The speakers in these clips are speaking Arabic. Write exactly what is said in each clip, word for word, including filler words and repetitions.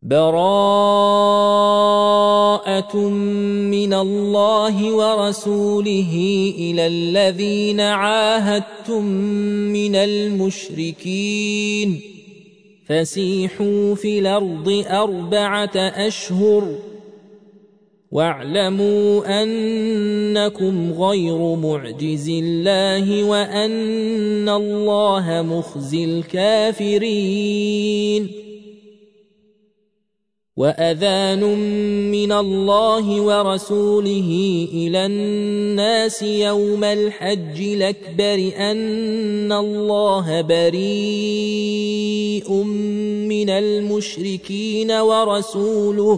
براءة من الله ورسوله إلى الذين عاهدتم من المشركين فسيحوا في الأرض أربعة أشهر واعلموا أنكم غير معجز الله وأن الله مخزي الكافرين. وأذان من الله ورسوله إلى الناس يوم الحج الأكبر أن الله بريء من المشركين ورسوله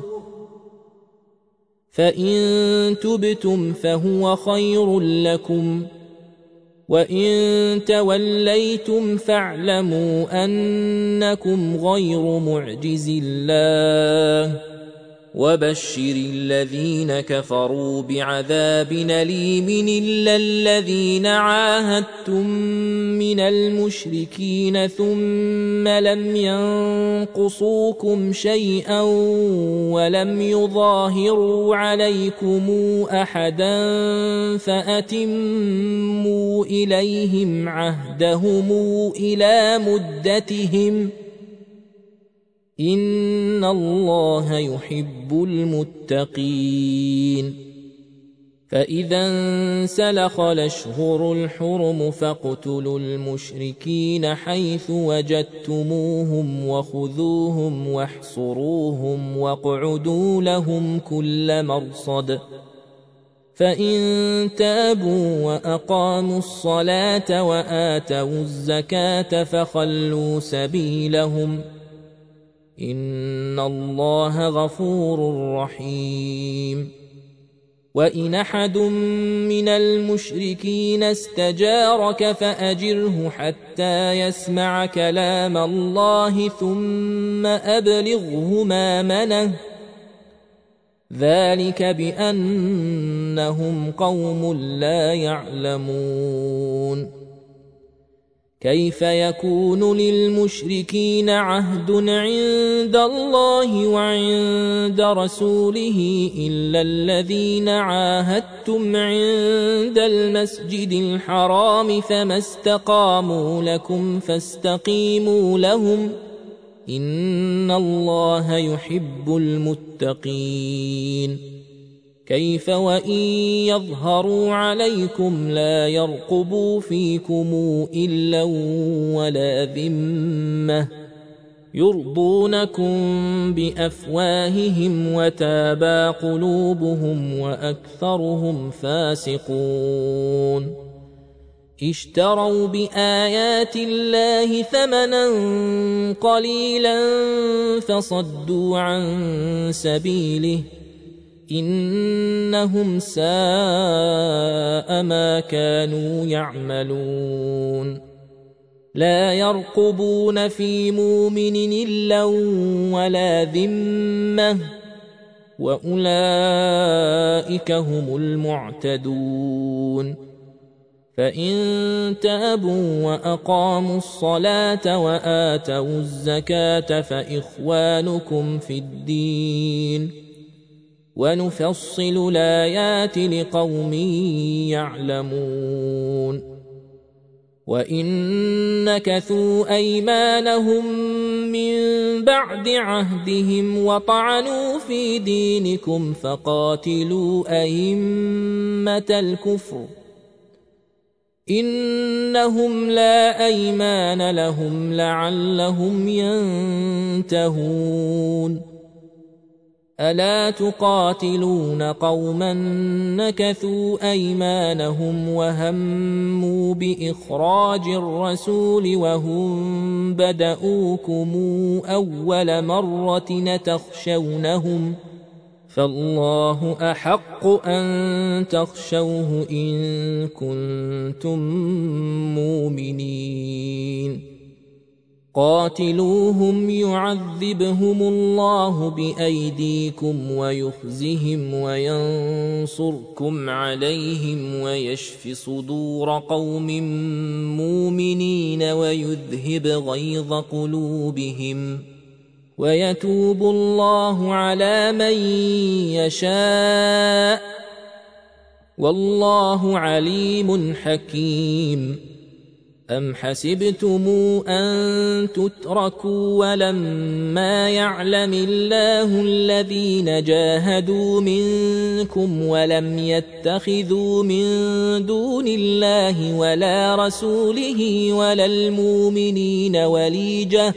فإن تبتم فهو خير لكم وإن توليتم فاعلموا أنكم غير معجز الله وبشر الذين كفروا بعذاب أليم إلا الذين عاهدتم من المشركين ثم لم ينقصوكم شيئا ولم يظاهروا عليكم أحدا فأتموا إليهم عهدهم إلى مدتهم إن الله يحب المتقين. فإذا انسلخ الأشهر الحرم فاقتلوا المشركين حيث وجدتموهم وخذوهم واحصروهم واقعدوا لهم كل مرصد فإن تابوا وأقاموا الصلاة وآتوا الزكاة فخلوا سبيلهم إن الله غفور رحيم. وإن أحد من المشركين استجارك فأجره حتى يسمع كلام الله ثم أبلغه مأمنه ذلك بأنهم قوم لا يعلمون. كيف يكون للمشركين عهد عند الله وعند رسوله إلا الذين عاهدتم عند المسجد الحرام فما استقاموا لكم فاستقيموا لهم إن الله يحب المتقين. كيف وإن يظهروا عليكم لا يرقبوا فيكم إلا ولا ذمة يرضونكم بأفواههم وتابى قلوبهم وأكثرهم فاسقون. اشتروا بآيات الله ثمنا قليلا فصدوا عن سبيله إنهم ساء ما كانوا يعملون. لا يرقبون في مؤمن إلا ولا ذمة وأولئك هم المعتدون. فإن تابوا وأقاموا الصلاة وآتوا الزكاة فإخوانكم في الدين ونفصل الآيات لقوم يعلمون. وإن نكثوا أيمانهم من بعد عهدهم وطعنوا في دينكم فقاتلوا أئمة الكفر إنهم لا أيمان لهم لعلهم ينتهون. ألا تقاتلون قوما نكثوا أيمانهم وهموا بإخراج الرسول وهم بدؤوكم أول مرة تخشونهم فالله أحق أن تخشوه إن كنتم مؤمنين. قاتلوهم يعذبهم الله بأيديكم ويخزهم وينصركم عليهم ويشف صدور قوم مؤمنين ويذهب غيظ قلوبهم ويتوب الله على من يشاء والله عليم حكيم. أم حسبتم أن تتركوا ولما يعلم الله الذين جاهدوا منكم ولم يتخذوا من دون الله ولا رسوله ولا المؤمنين وليجة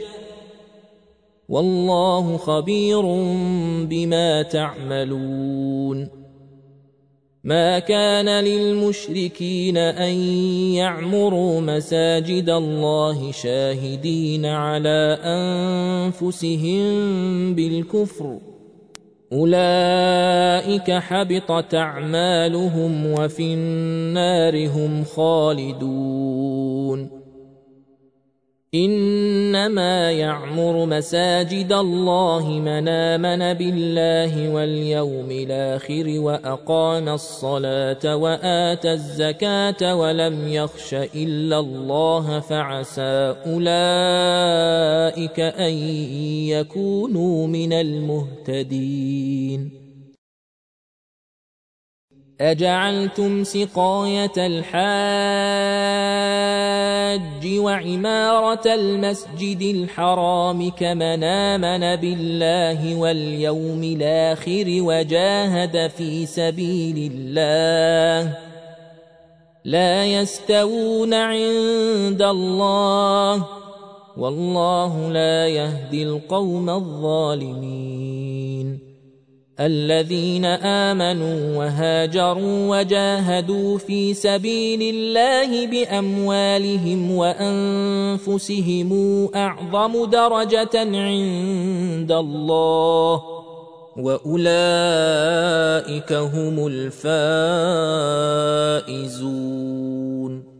والله خبير بما تعملون. ما كان للمشركين أن يعمروا مساجد الله شاهدين على أنفسهم بالكفر أولئك حبطت أعمالهم وفي النار هم خالدون. إنما يعمر مساجد الله من آمن بالله واليوم الآخر وأقام الصلاة وآتى الزكاة ولم يخش إلا الله فعسى أولئك أن يكونوا من المهتدين. أجعلتم سقاية الحاج وعمارة المسجد الحرام كمن آمن بالله واليوم الآخر وجاهد في سبيل الله لا يستوون عند الله والله لا يهدي القوم الظالمين. الذين آمنوا وهاجروا وجاهدوا في سبيل الله بأموالهم وأنفسهم أعظم درجة عند الله وأولئك هم الفائزون.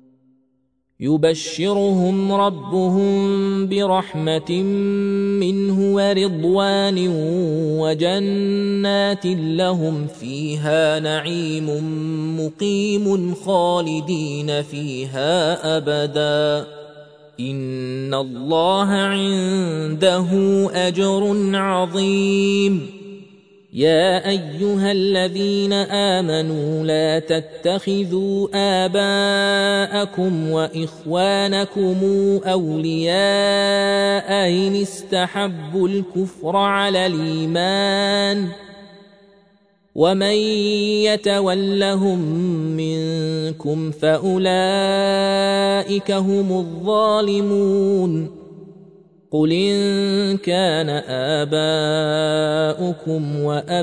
يبشرهم ربهم برحمة منه ورضوان وجنات لهم فيها نعيم مقيم خالدين فيها أبدا إن الله عنده أجر عظيم. يا أيها الذين آمنوا لا تتخذوا آباءكم وإخوانكم أولياء إن استحبوا الكفر على الإيمان ومن يتولهم منكم فأولئك هم الظالمون. قل إن كان آباؤكم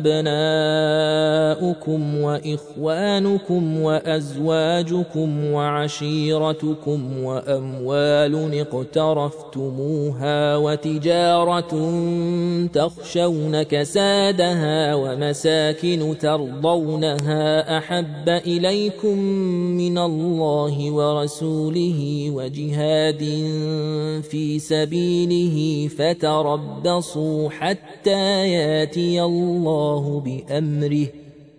وأبناؤكم وإخوانكم وأزواجكم وعشيرتكم وأموال اقترفتموها وتجارة تخشون كسادها ومساكن ترضونها أحب إليكم من الله ورسوله وجهاد في سبيله فتربصوا حتى ياتي الله بأمره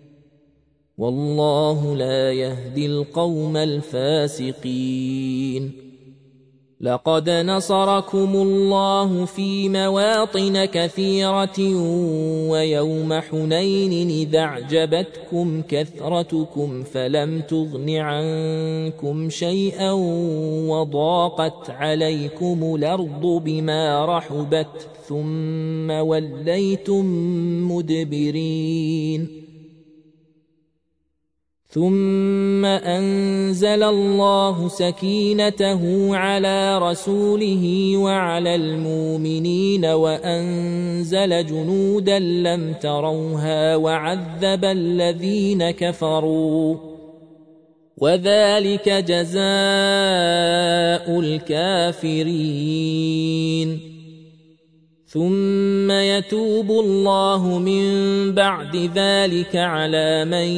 والله لا يهدي القوم الفاسقين. لقد نصركم الله في مواطن كثيرة ويوم حنين إذا أعجبتكم كثرتكم فلم تغن عنكم شيئا وضاقت عليكم الأرض بما رحبت ثم وليتم مدبرين. ثم أنزل الله سكينته على رسوله وعلى المؤمنين وأنزل جنودا لم تروها وعذب الذين كفروا وذلك جزاء الكافرين. ثم يتوب الله من بعد ذلك على من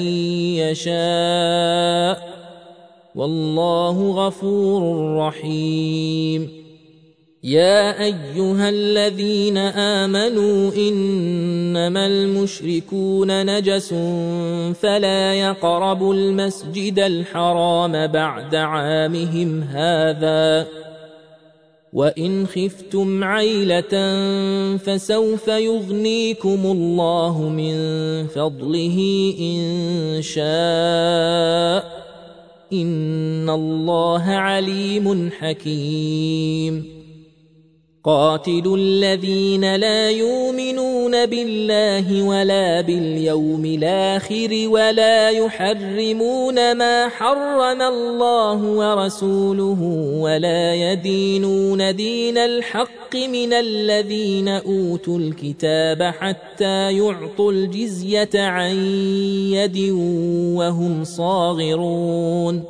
يشاء والله غفور رحيم. يا أيها الذين آمنوا إنما المشركون نجس فلا يقربوا المسجد الحرام بعد عامهم هذا وإن خفتم عيلة فسوف يغنيكم الله من فضله إن شاء إن الله عليم حكيم قاتلوا الذين لا يؤمنون بالله ولا باليوم الآخر ولا يحرمون ما حرم الله ورسوله ولا يدينون دين الحق من الذين أوتوا الكتاب حتى يعطوا الجزية عن يد وهم صاغرون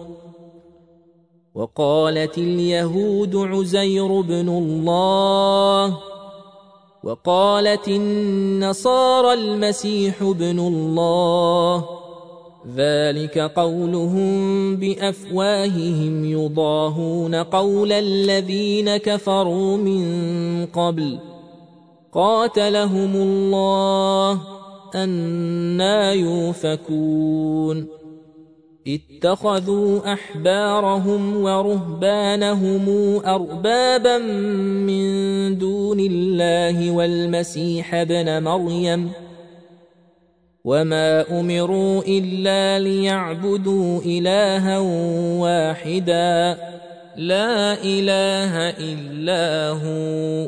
وقالت اليهود عزير بن الله وقالت النصارى المسيح بن الله ذلك قولهم بأفواههم يضاهون قول الذين كفروا من قبل قاتلهم الله أنى يؤفكون اتخذوا أحبارهم ورهبانهم أربابا من دون الله والمسيح ابن مريم وما أمروا إلا ليعبدوا إلها واحدا لا إله إلا هو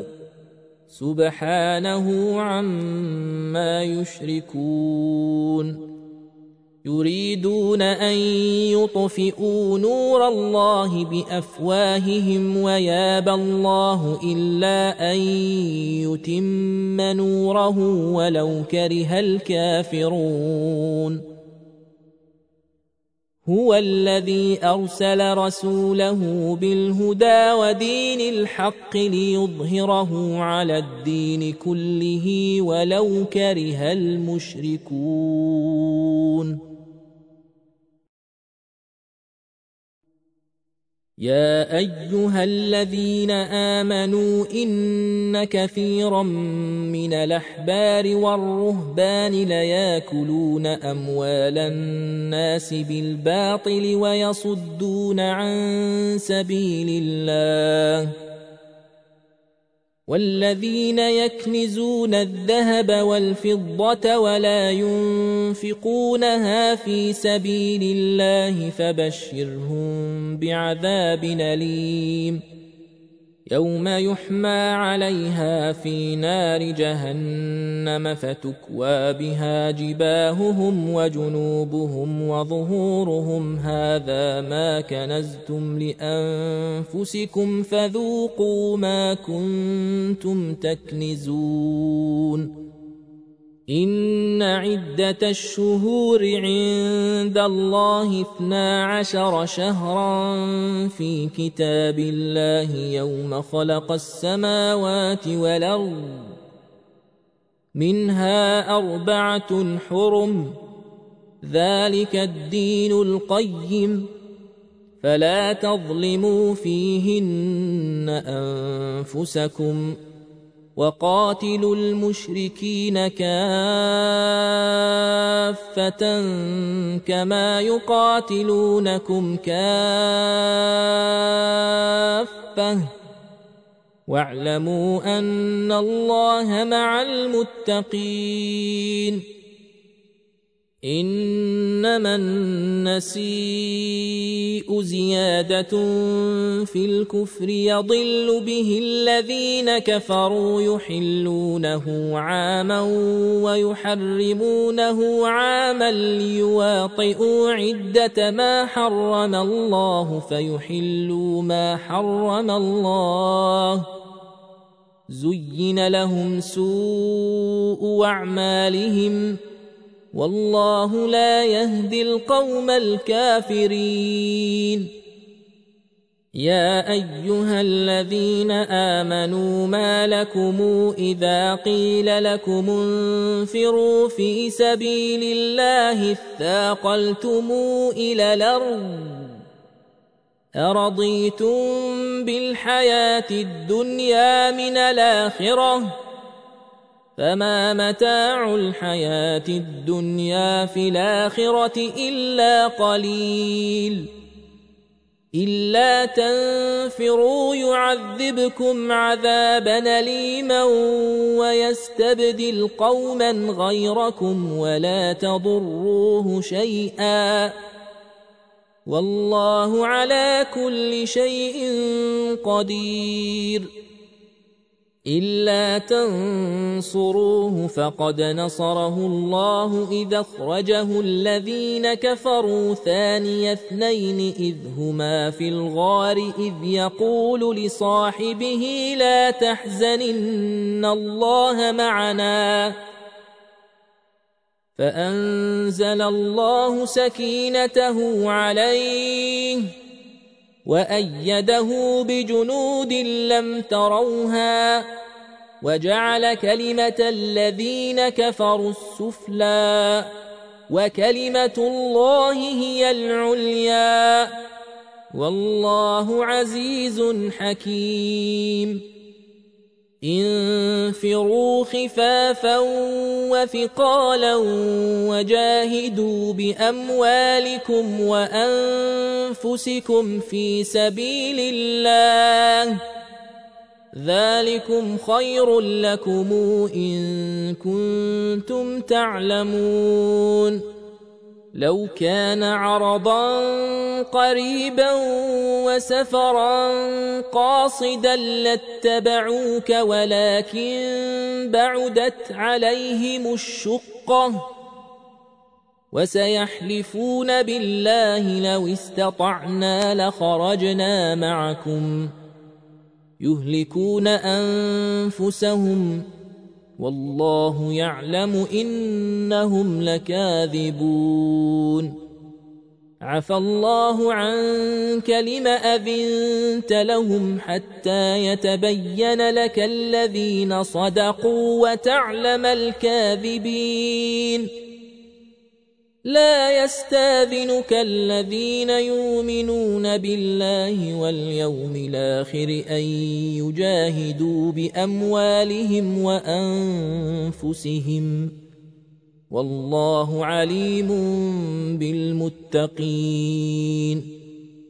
سبحانه عما يشركون يريدون أن يطفئوا نور الله بأفواههم ويابى الله إلا أن يتم نوره ولو كره الكافرون هو الذي أرسل رسوله بالهدى ودين الحق ليظهره على الدين كله ولو كره المشركون يا أيها الذين آمنوا إن كثيرا من الأحبار والرهبان ليأكلون أموال الناس بالباطل ويصدون عن سبيل الله والذين يكنزون الذهب والفضة ولا ينفقونها في سبيل الله فبشرهم بعذاب أليم يوم يحمى عليها في نار جهنم فتكوى بها جباههم وجنوبهم وظهورهم هذا ما كنزتم لأنفسكم فذوقوا ما كنتم تكنزون إن عدة الشهور عند الله اثنا عشر شهرا في كتاب الله يوم خلق السماوات والأرض منها أربعة حرم ذلك الدين القيم فلا تظلموا فيهن أنفسكم وقاتلوا المشركين كافة كما يقاتلونكم كافة واعلموا أن الله مع المتقين إنما النسيء زيادة في الكفر يضل به الذين كفروا يحلونه عاما ويحرمونه عاما ليواطئوا عدة ما حرم الله فيحلوا ما حرم الله زين لهم سوء أعمالهم والله لا يهدي القوم الكافرين يا أيها الذين آمنوا ما لكم إذا قيل لكم انفروا في سبيل الله اثاقلتم إلى الأرض أرضيتم بالحياة الدنيا من الآخرة فما متاع الحياة الدنيا في الآخرة إلا قليل إلا تنفروا يعذبكم عذابا أليما ويستبدل قوما غيركم ولا تضروه شيئا والله على كل شيء قدير إلا تنصروه فقد نصره الله إذ أخرجه الذين كفروا ثاني اثنين إذ هما في الغار إذ يقول لصاحبه لا تحزن إن الله معنا فأنزل الله سكينته عليه وأيده بجنود لم تروها وجعل كلمة الذين كفروا السفلى وكلمة الله هي العليا والله عزيز حكيم انفروا خفافا وثقالا وجاهدوا بأموالكم وأنفسكم في سبيل الله ذلكم خير لكم إن كنتم تعلمون لو كان عرضا قريبا وسفرا قاصدا لاتبعوك ولكن بعدت عليهم الشقة وسيحلفون بالله لو استطعنا لخرجنا معكم يهلكون أنفسهم والله يعلم إنهم لكاذبون عفى الله عنك لم أذنت لهم حتى يتبين لك الذين صدقوا وتعلم الكاذبين لا يستاذنك الذين يؤمنون بالله واليوم الآخر أن يجاهدوا بأموالهم وأنفسهم والله عليم بالمتقين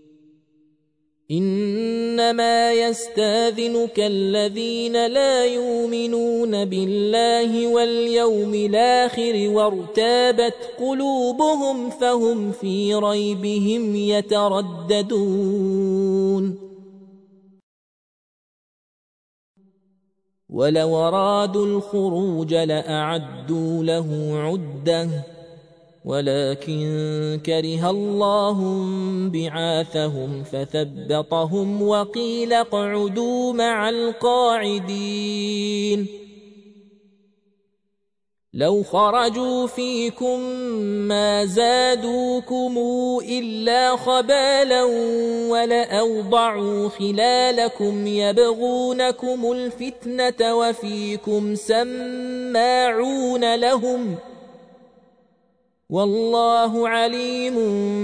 إنما يستاذنك الذين لا يؤمنون بالله واليوم الآخر وارتابت قلوبهم فهم في ريبهم يترددون ولو أرادوا الخروج لأعدوا له عدة ولكن كره الله بعاثهم فثبطهم وقيل اقعدوا مع القاعدين لو خرجوا فيكم ما زادوكم إلا خبالا ولأوضعوا خلالكم يبغونكم الفتنة وفيكم سماعون لهم والله عليم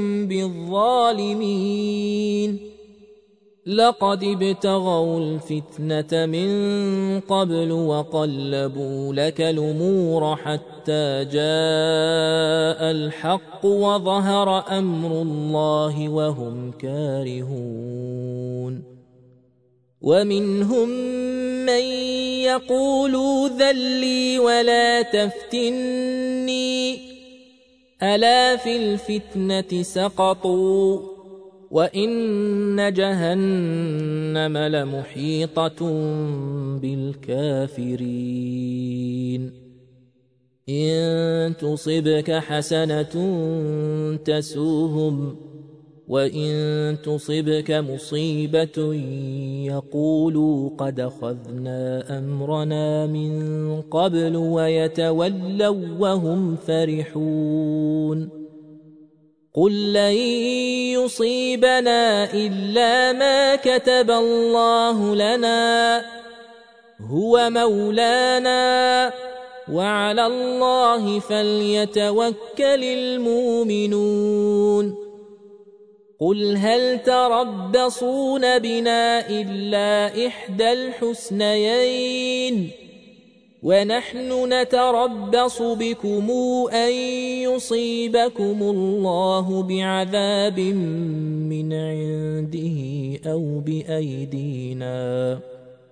بالظالمين لقد ابتغوا الفتنة من قبل وقلبوا لك الأمور حتى جاء الحق وظهر أمر الله وهم كارهون ومنهم من يقول ذل لي ولا تفتني ألا في الفتنة سقطوا وإن جهنم لمحيطة بالكافرين إن تصبك حسنة تسوهم وإن تصبك مصيبة يقولوا قد أخذنا أمرنا من قبل ويتولوا وهم فرحون قل لن يصيبنا إلا ما كتب الله لنا هو مولانا وعلى الله فليتوكل المؤمنون قل هل تربصون بنا إلا إحدى الحسنيين ونحن نتربص بكم أن يصيبكم الله بعذاب من عنده أو بأيدينا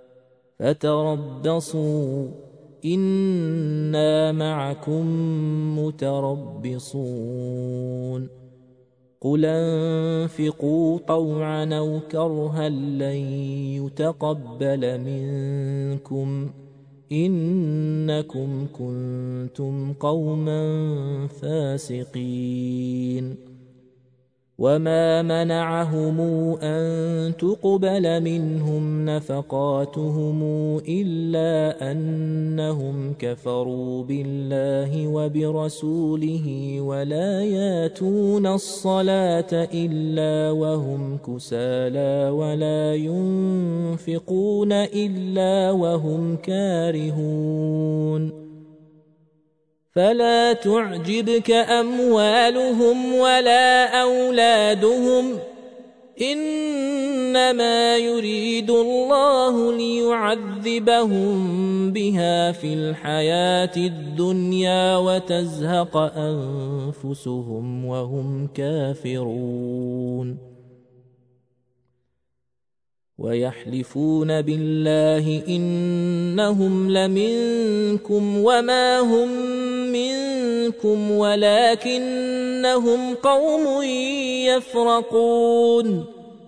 فتربصوا إنا معكم متربصون قل انفقوا طوعا أو كرها لن يتقبل منكم إنكم كنتم قوما فاسقين وما منعهم أن تقبل منهم نفقاتهم إلا أنهم كفروا بالله وبرسوله ولا ياتون الصلاة إلا وهم كسالى ولا ينفقون إلا وهم كارهون فلا تعجبك أموالهم ولا أولادهم إنما يريد الله ليعذبهم بها في الحياة الدنيا وتزهق أنفسهم وهم كافرون ويحلفون بالله إنهم لمنكم وما هم منكم ولكنهم قوم يفرقون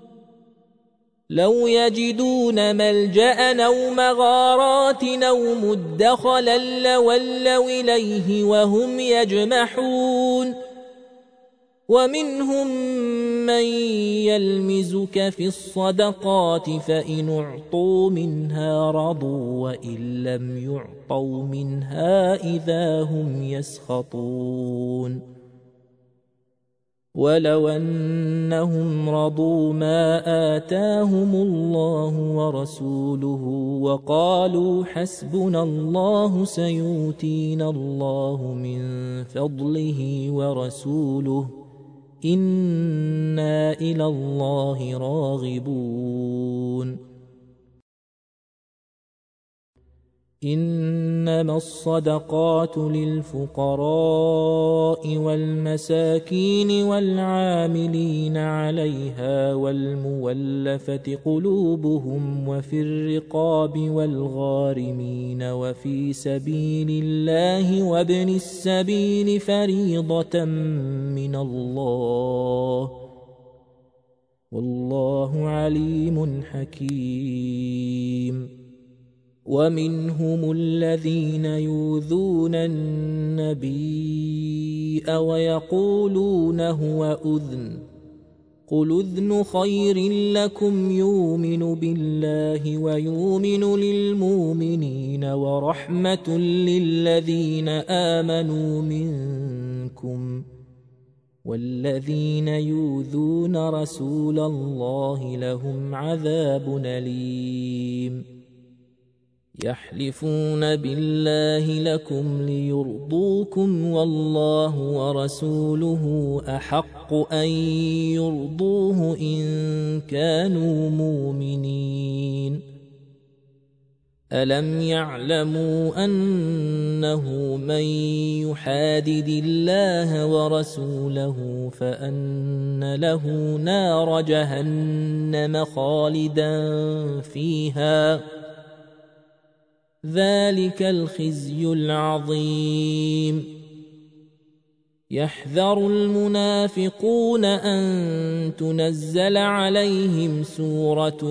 لو يجدون ملجأ أو مغارات أو مدخلا لولوا إليه وهم يجمحون ومنهم من يلمزك في الصدقات فإن أعطوا منها رضوا وإن لم يعطوا منها إذا هم يسخطون ولو أنهم رضوا ما آتاهم الله ورسوله وقالوا حسبنا الله سيؤتينا الله من فضله ورسوله إنا إلى الله راغبون إنما الصدقات للفقراء والمساكين والعاملين عليها والمولفة قلوبهم وفي الرقاب والغارمين وفي سبيل الله وابن السبيل فريضة من الله والله عليم حكيم ومنهم الذين يؤذون النبي ويقولون هو أذن قل أذن خير لكم يؤمن بالله ويؤمن للمؤمنين ورحمة للذين آمنوا منكم والذين يؤذون رسول الله لهم عذاب أليم يحلفون بالله لكم ليرضوكم والله ورسوله أحق أن يرضوه إن كانوا مؤمنين ألم يعلموا أنه من يحادد الله ورسوله فأن له نار جهنم خالدا فيها ذلك الخزي العظيم يحذر المنافقون أن تنزل عليهم سورة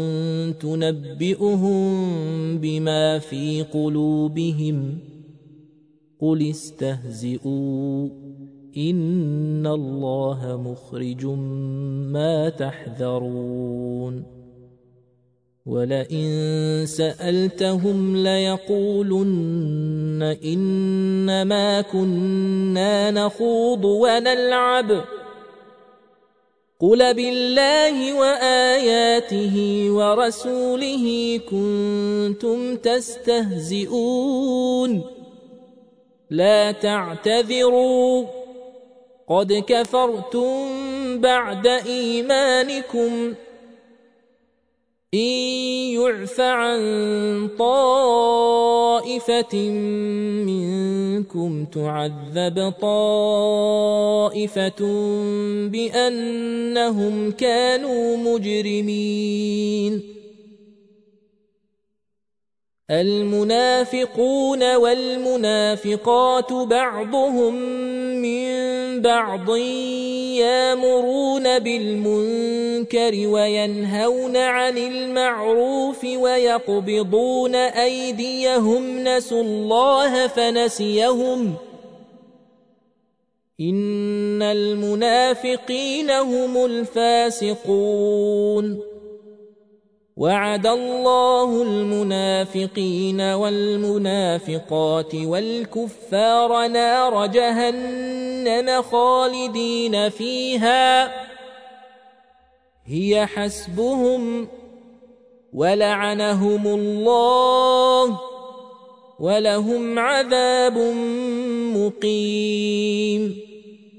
تنبئهم بما في قلوبهم قل استهزئوا إن الله مخرج ما تحذرون ولئن سألتهم ليقولن إنما كنا نخوض ونلعب قل بالله وآياته ورسوله كنتم تستهزئون لا تعتذروا قد كفرتم بعد إيمانكم إن يعف عن طائفة منكم تعذب طائفة بأنهم كانوا مجرمين. المنافقون والمنافقات بعضهم من بعض يأمرون بالمنكر وينهون عن المعروف ويقبضون أيديهم نسوا الله فنسيهم إن المنافقين هم الفاسقون. وعد الله المنافقين والمنافقات والكفار نار جهنم خالدين فيها هي حسبهم ولعنهم الله ولهم عذاب مقيم.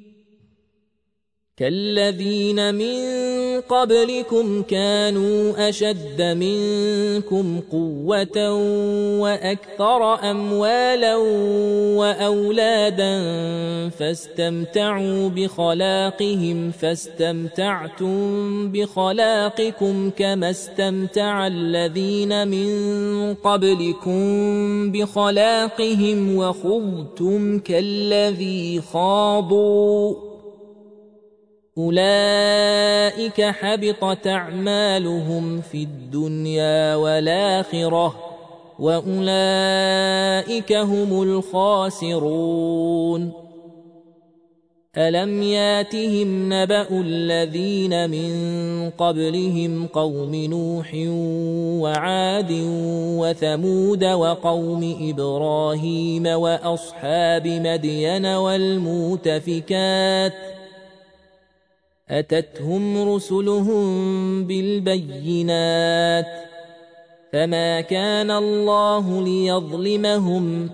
كالذين من قبلكم كانوا أشد منكم قوة وأكثر أموالا وأولادا فاستمتعوا بخلاقهم فاستمتعتم بخلاقكم كما استمتع الذين من قبلكم بخلاقهم وخضتم كالذي خاضوا أولئك حبطت أعمالهم في الدنيا والآخرة وأولئك هم الخاسرون. ألم ياتهم نبأ الذين من قبلهم قوم نوح وعاد وثمود وقوم إبراهيم وأصحاب مدين والمؤتفكات أتتهم رسلهم بالبينات فما كان الله ليظلمهم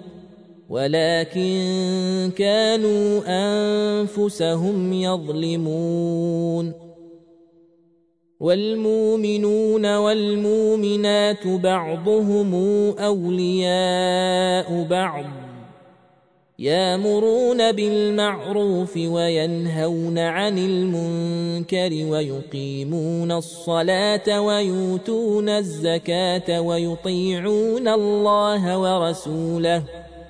ولكن كانوا أنفسهم يظلمون. والمؤمنون والمؤمنات بعضهم أولياء بعض يأمرون بالمعروف وينهون عن المنكر ويقيمون الصلاة ويؤتون الزكاة ويطيعون الله ورسوله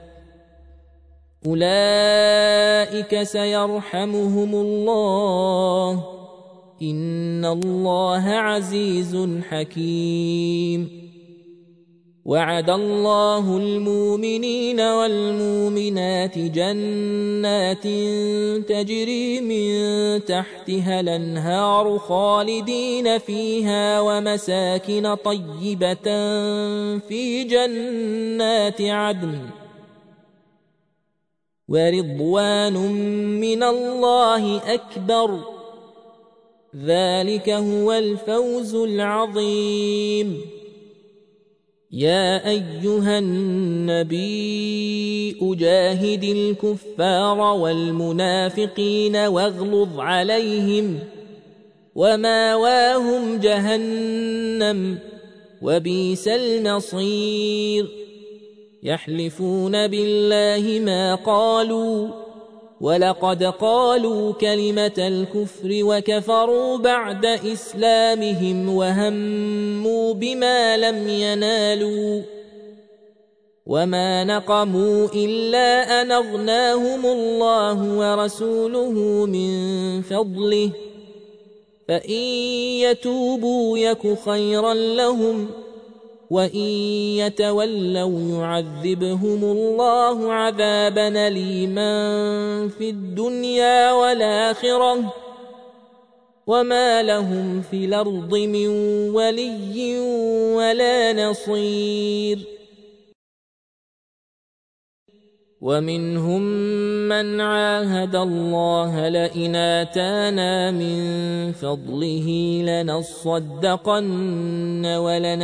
أولئك سيرحمهم الله إن الله عزيز حكيم. وعد الله المؤمنين والمؤمنات جنات تجري من تحتها الأنهار خالدين فيها ومساكن طيبة في جنات عدن ورضوان من الله أكبر ذلك هو الفوز العظيم. يا أيها النبي أجاهد الكفار والمنافقين واغلظ عليهم وماواهم جهنم وبئس المصير. يحلفون بالله ما قالوا ولقد قالوا كلمة الكفر وكفروا بعد إسلامهم وهموا بما لم ينالوا وما نقموا إلا أن أغناهم الله ورسوله من فضله فإن يتوبوا يك خيرا لهم وإن يتولوا يعذبهم الله عذابا أليما في الدنيا والآخرة وما لهم في الأرض من ولي ولا نصير. ومنهم من عاهد الله لئن آتانا من فضله لنصدقن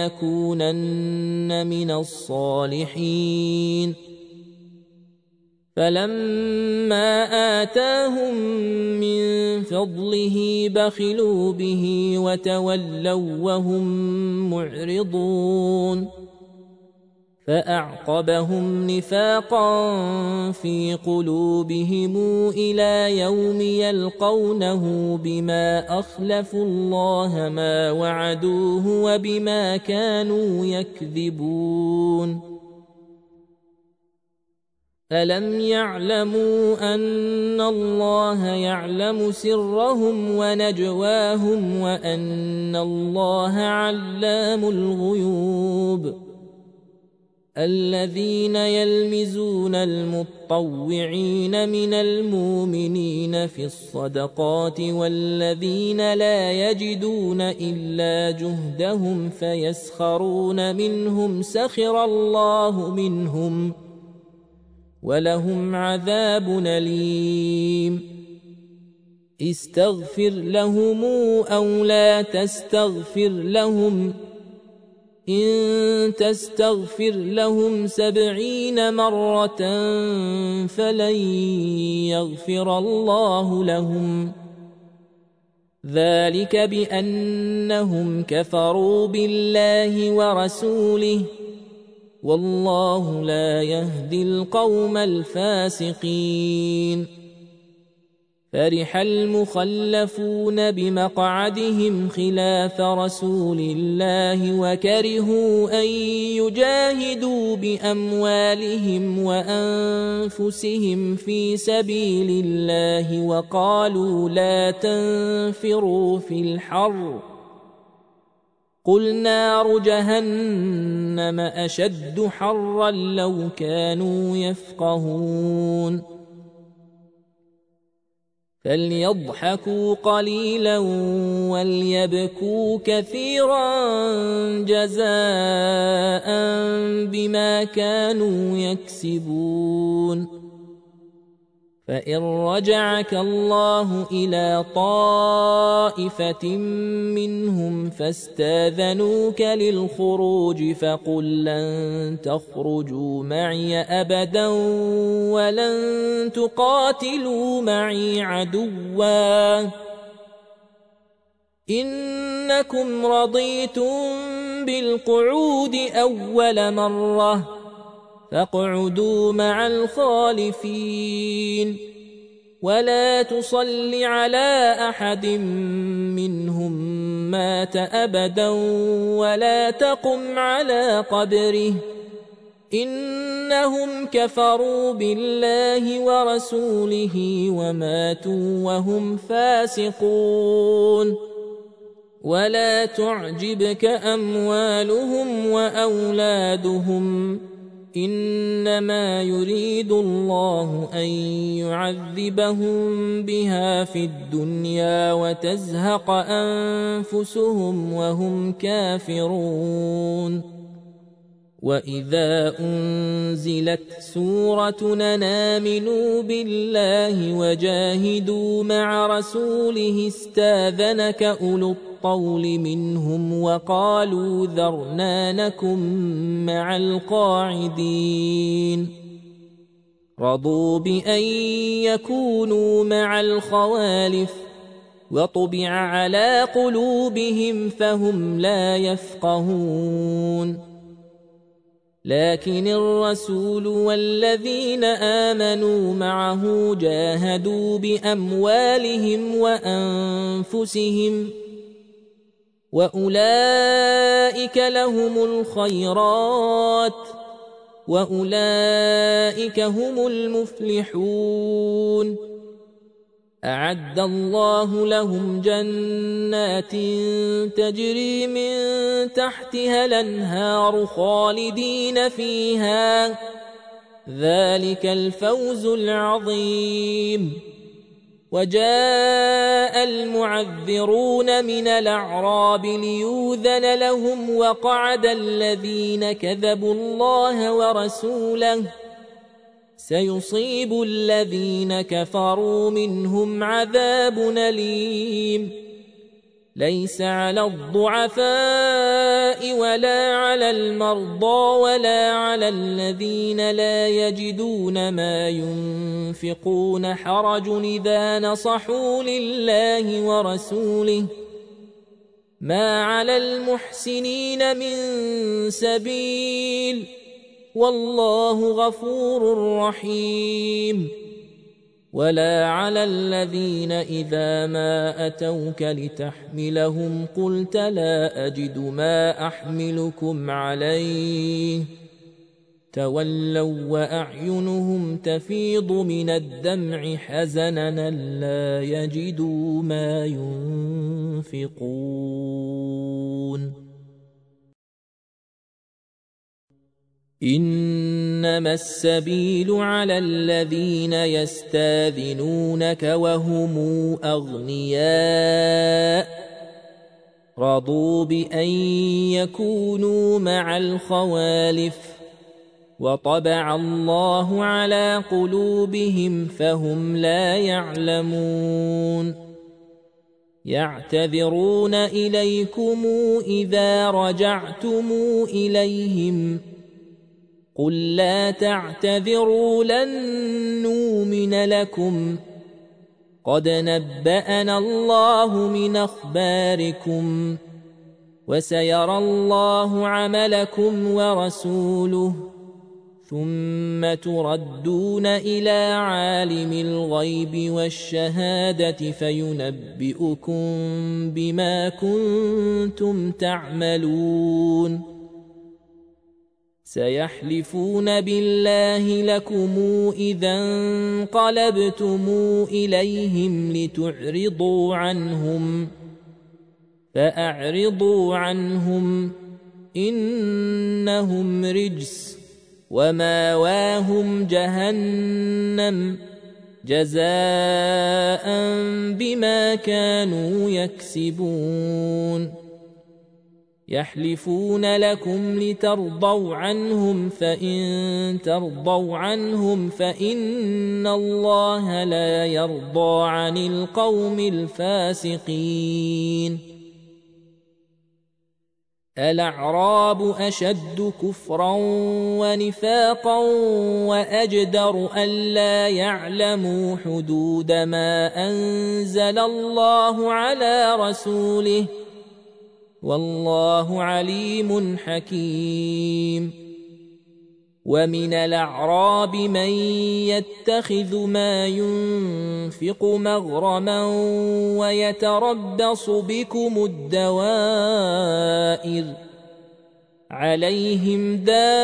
ولنكونن من الصالحين فلما آتاهم من فضله بخلوا به وتولوا وهم معرضون فأعقبهم نفاقا في قلوبهم إلى يوم يلقونه بما أخلفوا الله ما وعدوه وبما كانوا يكذبون ألم يعلموا أن الله يعلم سرهم ونجواهم وأن الله علام الغيوب الذين يلمزون المطوعين من المؤمنين في الصدقات والذين لا يجدون إلا جهدهم فيسخرون منهم سخر الله منهم ولهم عذاب أليم استغفر لهم أو لا تستغفر لهم إن تستغفر لهم سبعين مرة فلن يغفر الله لهم ذلك بأنهم كفروا بالله ورسوله والله لا يهدي القوم الفاسقين فرح المخلفون بمقعدهم خلاف رسول الله وكرهوا أن يجاهدوا بأموالهم وأنفسهم في سبيل الله وقالوا لا تنفروا في الحر قل نار جهنم أشد حرا لو كانوا يفقهون فليضحكوا قليلا وليبكوا كثيرا جزاء بما كانوا يكسبون فإن رجعك الله إلى طائفة منهم فاستاذنوك للخروج فقل لن تخرجوا معي أبدا ولن تقاتلوا معي عدوا إنكم رضيتم بالقعود أول مرة فاقعدوا مع الخالفين ولا تصل على أحد منهم مات أبدا ولا تقم على قبره إنهم كفروا بالله ورسوله وماتوا وهم فاسقون ولا تعجبك أموالهم وأولادهم إنما يريد الله أن يعذبهم بها في الدنيا وتزهق أنفسهم وهم كافرون وإذا أنزلت سورة آمنوا بالله وجاهدوا مع رسوله استاذنك أولو الطول منهم وقالوا ذرنا نكن مع القاعدين رضوا بأن يكونوا مع الخوالف وطبع على قلوبهم فهم لا يفقهون لكن الرسول والذين آمنوا معه جاهدوا بأموالهم وأنفسهم وأولئك لهم الخيرات وأولئك هم المفلحون أعد الله لهم جنات تجري من تحتها الأنهار خالدين فيها ذلك الفوز العظيم وجاء المعذرون من الأعراب ليؤذن لهم وقعد الذين كذبوا الله ورسوله سيصيب الذين كفروا منهم عذاب أليم ليس على الضعفاء ولا على المرضى ولا على الذين لا يجدون ما ينفقون حرج إذا نصحوا لله ورسوله ما على المحسنين من سبيل والله غفور رحيم. ولا على الذين إذا ما أتوك لتحملهم قلت لا أجد ما أحملكم عليه تولوا وأعينهم تفيض من الدمع حزنا لا يجدوا ما ينفقون. إنما السبيل على الذين يستاذنونك وهم أغنياء رضوا بأن يكونوا مع الخوالف وطبع الله على قلوبهم فهم لا يعلمون. يعتذرون إليكم إذا رجعتم إليهم قل لا تعتذروا لن نؤمن لكم قد نبأنا الله من أخباركم وسيرى الله عملكم ورسوله ثم تردون إلى عالم الغيب والشهادة فينبئكم بما كنتم تعملون. سيحلفون بالله لكم إذا انقلبتم إليهم لتعرضوا عنهم فأعرضوا عنهم إنهم رجس وماواهم جهنم جزاء بما كانوا يكسبون. يحلفون لكم لترضوا عنهم فإن ترضوا عنهم فإن الله لا يرضى عن القوم الفاسقين. الأعراب أشد كفرا ونفاقا وأجدر ألا يعلموا حدود ما أنزل الله على رسوله والله عليم حكيم. ومن الأعراب من يتخذ ما ينفق مغرما ويتربص بكم الدوائر عليهم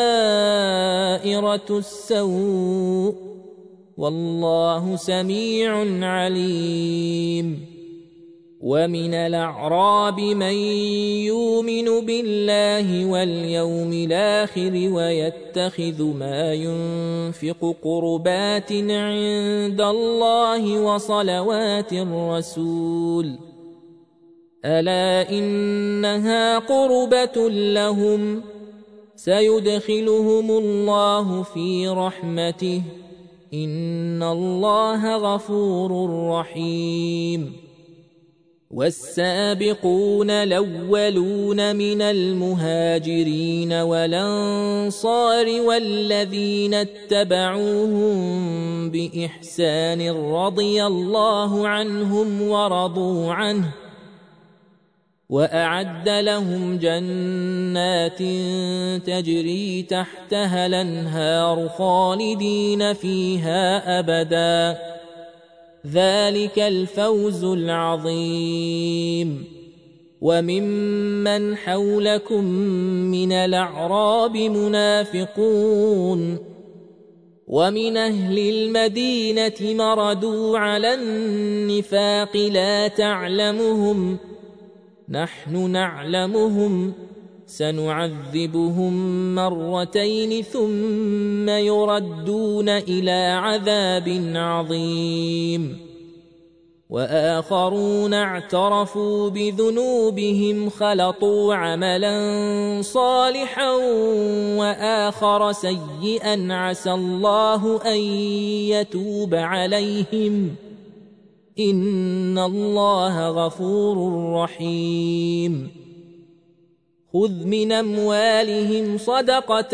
دائرة السوء والله سميع عليم. ومن الأعراب من يؤمن بالله واليوم الآخر ويتخذ ما ينفق قربات عند الله وصلوات الرسول ألا إنها قربة لهم سيدخلهم الله في رحمته إن الله غفور رحيم. والسابقون الأولون من المهاجرين والأنصار والذين اتبعوهم بإحسان رضي الله عنهم ورضوا عنه وأعد لهم جنات تجري تحتها الأنهار خالدين فيها أبداً ذلك الفوز العظيم. وممن حولكم من الأعراب منافقون ومن أهل المدينة مردوا على النفاق لا تعلمهم نحن نعلمهم سنعذبهم مرتين ثم يردون إلى عذاب عظيم. وآخرون اعترفوا بذنوبهم خلطوا عملا صالحا وآخر سيئا عسى الله أن يتوب عليهم إن الله غفور رحيم خذ من أموالهم صدقة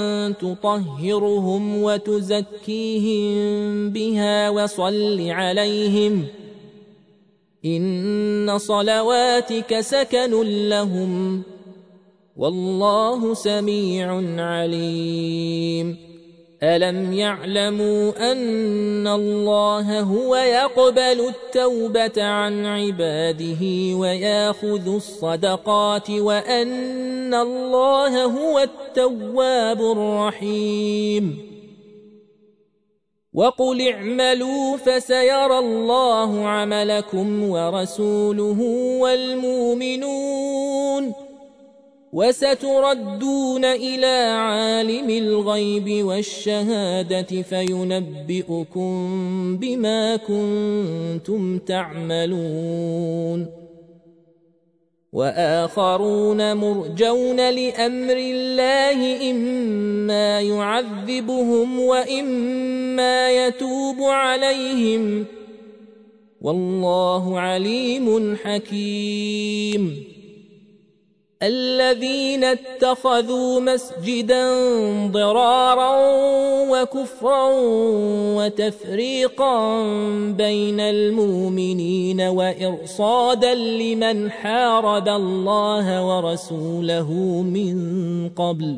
تطهرهم وتزكيهم بها وصل عليهم إن صلواتك سكن لهم والله سميع عليم ألم يعلموا أن الله هو يقبل التوبة عن عباده ويأخذ الصدقات وأن الله هو التواب الرحيم وقل اعملوا فسيرى الله عملكم ورسوله والمؤمنون وستردون إلى عالم الغيب والشهادة فينبئكم بما كنتم تعملون وآخرون مرجون لأمر الله إما يعذبهم وإما يتوب عليهم والله عليم حكيم الذين اتخذوا مسجدا ضرارا وكفرا وتفريقا بين المؤمنين وإرصادا لمن حارب الله ورسوله من قبل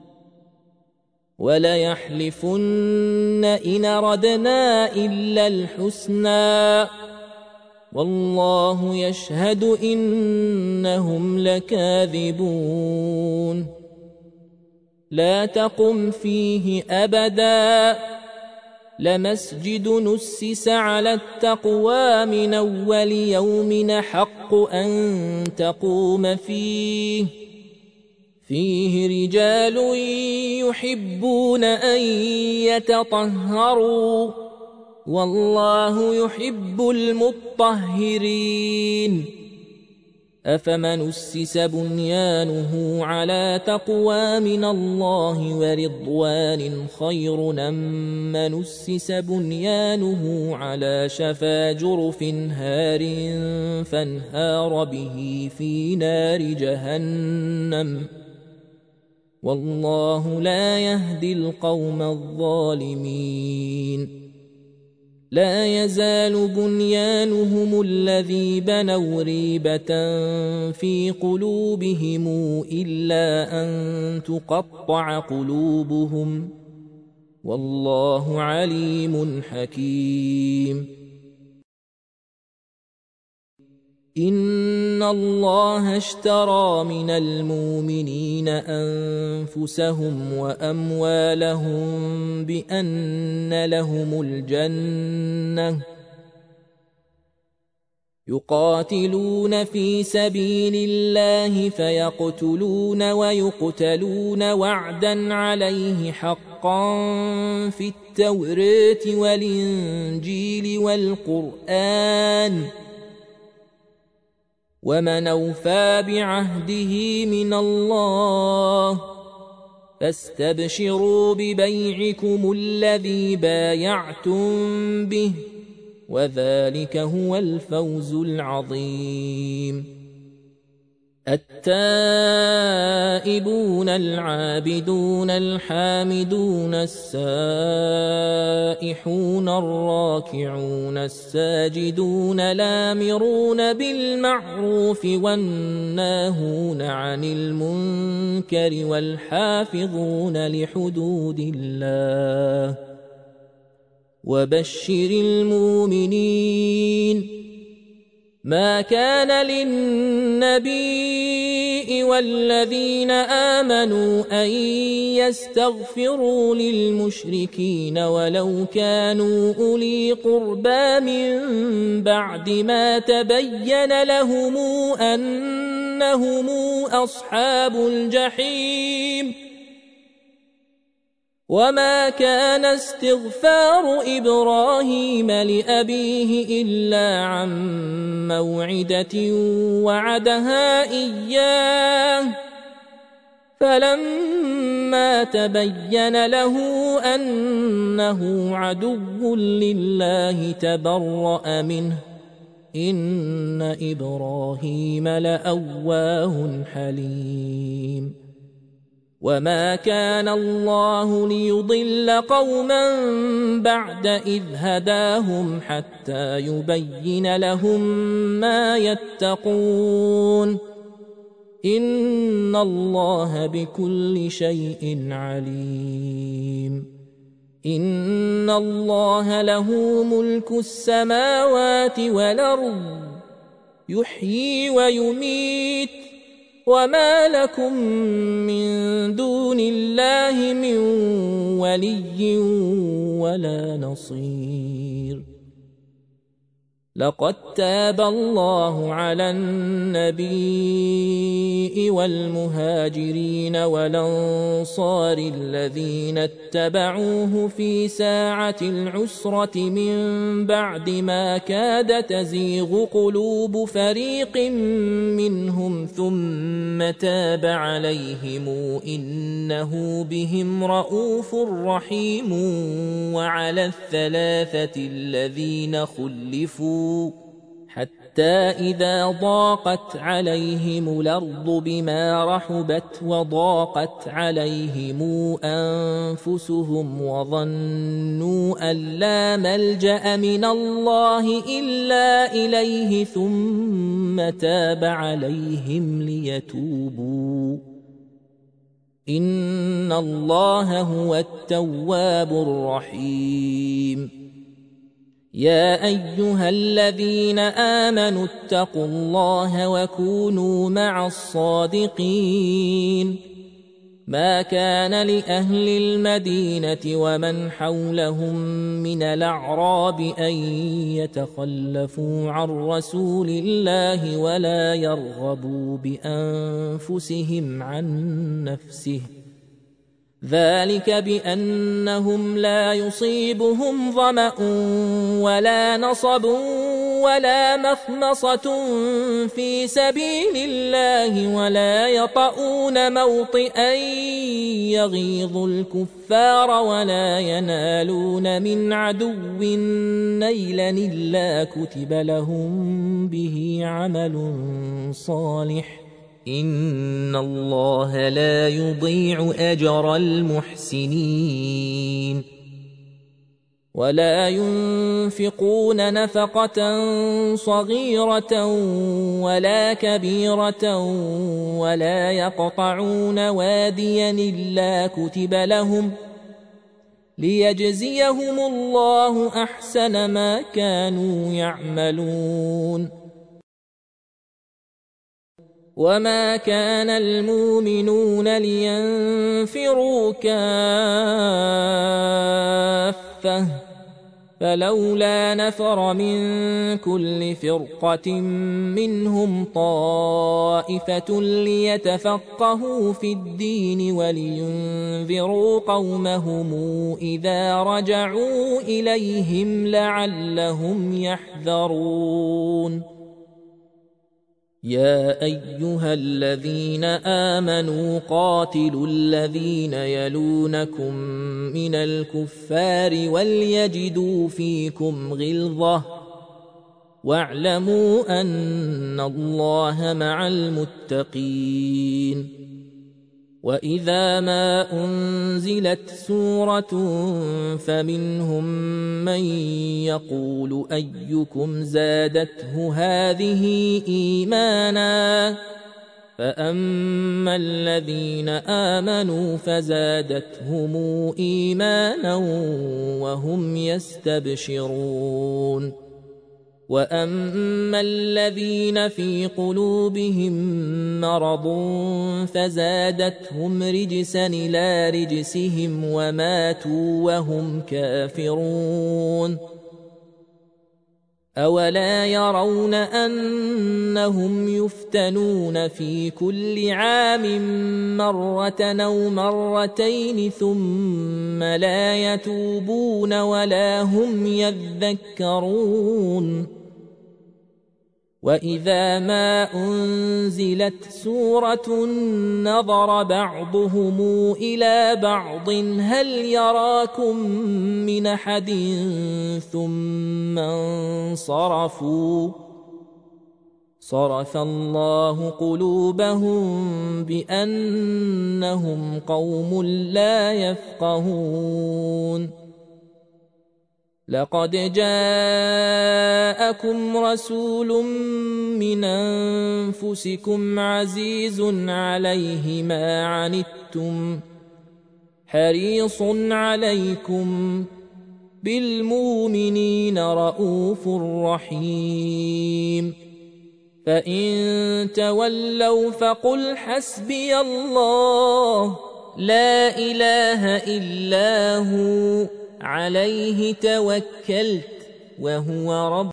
وليحلفن إن أردنا إلا الحسنى والله يشهد إنهم لكاذبون لا تقم فيه أبدا لمسجد نسس على التقوى من أول يوم حق أن تقوم فيه فيه رجال يحبون أن يتطهروا والله يحب المطهرين أفمن أسس بنيانه على تقوى من الله ورضوان خير أم من أسس بنيانه على شفا جرف هار فانهار به في نار جهنم والله لا يهدي القوم الظالمين لا يزال بنيانهم الذي بنوا ريبة في قلوبهم إلا أن تقطع قلوبهم والله عليم حكيم إن الله اشترى من المؤمنين أنفسهم وأموالهم بأن لهم الجنة يقاتلون في سبيل الله فيقتلون ويقتلون وعدا عليه حقا في التوراة والإنجيل والقرآن ومن أوفى بعهده من الله فاستبشروا ببيعكم الذي بايعتم به وذلك هو الفوز العظيم التائبون العابدون الحامدون السائحون الراكعون الساجدون الآمرون بالمعروف والناهون عن المنكر والحافظون لحدود الله وبشر المؤمنين ما كان للنبي والذين آمنوا أن يستغفروا للمشركين ولو كانوا أولي قربى من بعد ما تبين لهم أنهم أصحاب الجحيم وما كان استغفار إبراهيم لأبيه إلا عن موعدة وعدها إياه فلما تبين له أنه عدو لله تبرأ منه إن إبراهيم لأواه حليم وما كان الله ليضل قوما بعد إذ هداهم حتى يبين لهم ما يتقون إن الله بكل شيء عليم إن الله له ملك السماوات والأرض يحيي ويميت وما لكم من دون الله من ولي ولا نصير لقد تاب الله على النبي والمهاجرين والأنصار الذين اتبعوه في ساعة العسرة من بعد ما كاد تزيغ قلوب فريق منهم ثم تاب عليهم إنه بهم رءوف رحيم وعلى الثلاثة الذين خلفوا حتى إذا ضاقت عليهم الأرض بما رحبت وضاقت عليهم أنفسهم وظنوا أن لا ملجأ من الله إلا إليه ثم تاب عليهم ليتوبوا إن الله هو التواب الرحيم يا أيها الذين آمنوا اتقوا الله وكونوا مع الصادقين ما كان لأهل المدينة ومن حولهم من الأعراب أن يتخلفوا عن رسول الله ولا يرغبوا بأنفسهم عن نفسه ذلك بأنهم لا يصيبهم ظمأ ولا نصب ولا مخمصة في سبيل الله ولا يطؤون موطئا يغيظ الكفار ولا ينالون من عدو نيلا إلا كتب لهم به عمل صالح إن الله لا يضيع أجر المحسنين ولا ينفقون نفقة صغيرة ولا كبيرة ولا يقطعون واديا إلا كتب لهم ليجزيهم الله أحسن ما كانوا يعملون وما كان المؤمنون لينفروا كافة فلولا نفر من كل فرقة منهم طائفة ليتفقهوا في الدين ولينذروا قومهم إذا رجعوا إليهم لعلهم يحذرون يا أيها الذين آمنوا قاتلوا الذين يلونكم من الكفار وليجدوا فيكم غلظة واعلموا أن الله مع المتقين وإذا ما أنزلت سورة فمنهم من يقول أيكم زادته هذه إيمانا فأما الذين آمنوا فزادتهم إيمانا وهم يستبشرون وأما الذين في قلوبهم مرض فزادتهم رجسا إلى رجسهم وماتوا وهم كافرون أولا يرون أنهم يفتنون في كل عام مرة أو مرتين ثم لا يتوبون ولا هم يذكرون وإذا ما أنزلت سورة نظر بعضهم إلى بعض هل يراكم من أحد ثم انصرفوا صرف الله قلوبهم بأنهم قوم لا يفقهون لقد جاءكم رسول من أنفسكم عزيز عليه ما عنتم حريص عليكم بالمؤمنين رءوف رحيم فإن تولوا فقل حسبي الله لا إله إلا هو عليه توكلت وهو رب